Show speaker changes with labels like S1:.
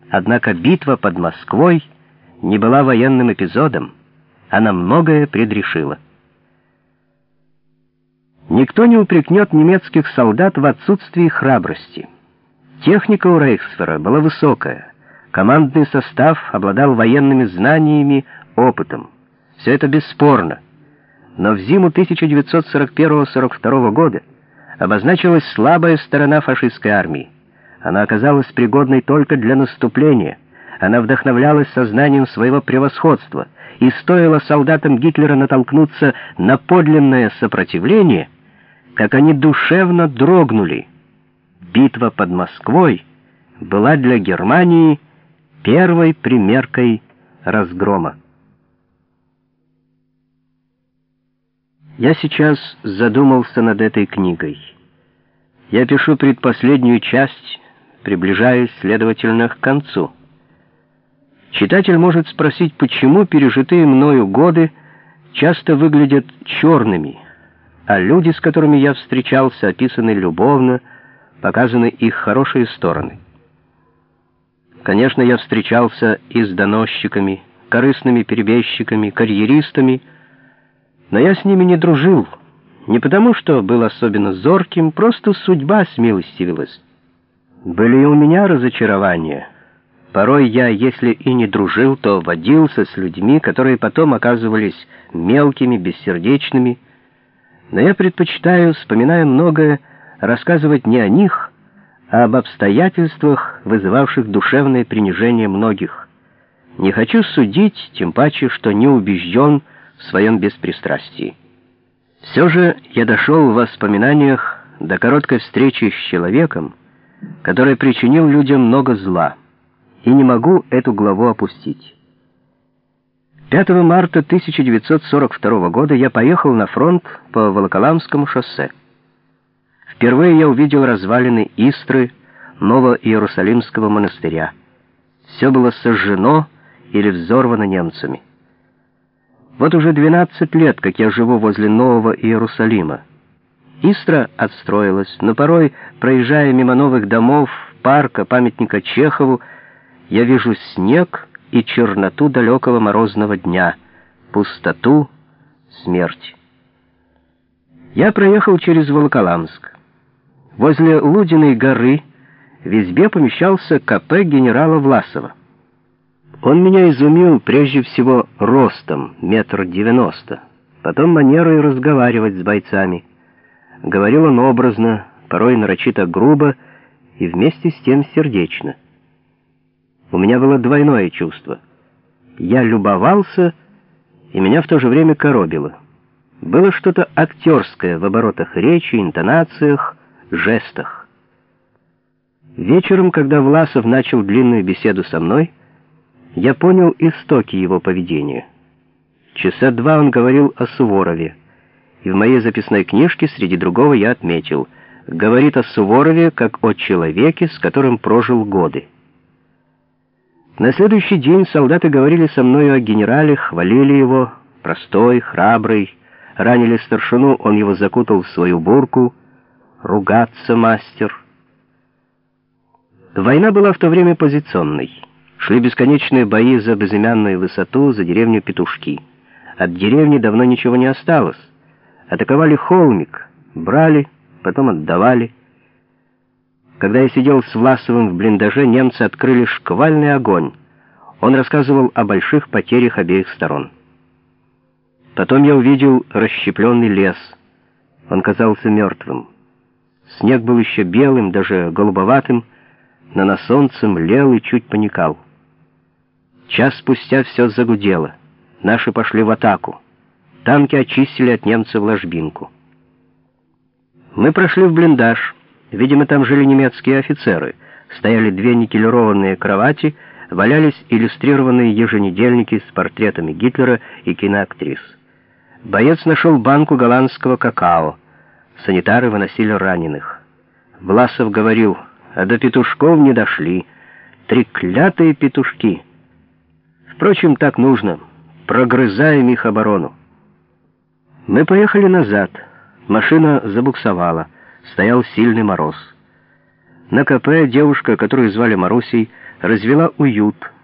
S1: Однако битва под Москвой не была военным эпизодом, она многое предрешила. Никто не упрекнет немецких солдат в отсутствии храбрости. Техника у Рейхсфера была высокая, командный состав обладал военными знаниями, опытом. Все это бесспорно. Но в зиму 1941-42 года обозначилась слабая сторона фашистской армии. Она оказалась пригодной только для наступления. Она вдохновлялась сознанием своего превосходства, и стоило солдатам Гитлера натолкнуться на подлинное сопротивление, как они душевно дрогнули. Битва под Москвой была для Германии первой примеркой разгрома. Я сейчас задумался над этой книгой. Я пишу предпоследнюю часть, приближаясь, следовательно, к концу. Читатель может спросить, почему пережитые мною годы часто выглядят черными, а люди, с которыми я встречался, описаны любовно, показаны их хорошие стороны. Конечно, я встречался и с доносчиками, корыстными перебежчиками, карьеристами, но я с ними не дружил, не потому, что был особенно зорким, просто судьба смилостивилась. Были и у меня разочарования. Порой я, если и не дружил, то водился с людьми, которые потом оказывались мелкими, бессердечными, но я предпочитаю, вспоминая многое, рассказывать не о них, а об обстоятельствах, вызывавших душевное принижение многих. Не хочу судить, тем паче, что не убежден в своем беспристрастии. Все же я дошел в воспоминаниях до короткой встречи с человеком, который причинил людям много зла, и не могу эту главу опустить. 5 марта 1942 года я поехал на фронт по Волоколамскому шоссе. Впервые я увидел развалины Истры, Ново-Иерусалимского монастыря. Все было сожжено или взорвано немцами. Вот уже 12 лет, как я живу возле Нового Иерусалима. Истра отстроилась, но порой, проезжая мимо новых домов, парка, памятника Чехову, я вижу снег и черноту далекого морозного дня, пустоту, смерть. Я проехал через Волоколамск. Возле Лудиной горы в избе помещался КП генерала Власова. Он меня изумил прежде всего ростом, 1,90 м, потом манерой разговаривать с бойцами. Говорил он образно, порой нарочито грубо и вместе с тем сердечно. У меня было двойное чувство. Я любовался, и меня в то же время коробило. Было что-то актерское в оборотах речи, интонациях, жестах. Вечером, когда Власов начал длинную беседу со мной, я понял истоки его поведения. Часа 2 он говорил о Суворове, и в моей записной книжке среди другого я отметил: говорит о Суворове как о человеке, с которым прожил годы. На следующий день солдаты говорили со мною о генерале, хвалили его, простой, храбрый. Ранили старшину, он его закутал в свою бурку. Ругаться мастер. Война была в то время позиционной. Шли бесконечные бои за безымянную высоту, за деревню Петушки. От деревни давно ничего не осталось. Атаковали холмик, брали, потом отдавали. Когда я сидел с Власовым в блиндаже, немцы открыли шквальный огонь. Он рассказывал о больших потерях обеих сторон. Потом я увидел расщепленный лес. Он казался мертвым. Снег был еще белым, даже голубоватым, но на солнце млел и чуть поникал. Час спустя все загудело. Наши пошли в атаку. Танки очистили от немцев ложбинку. Мы прошли в блиндаж. Видимо, там жили немецкие офицеры. Стояли 2 никелированные кровати, валялись иллюстрированные еженедельники с портретами Гитлера и киноактрис. Боец нашел банку голландского какао. Санитары выносили раненых. Власов говорил: а до петушков не дошли. Треклятые петушки. Впрочем, так нужно. Прогрызаем их оборону. Мы поехали назад. Машина забуксовала. Стоял сильный мороз. На КП девушка, которую звали Марусей, развела уют,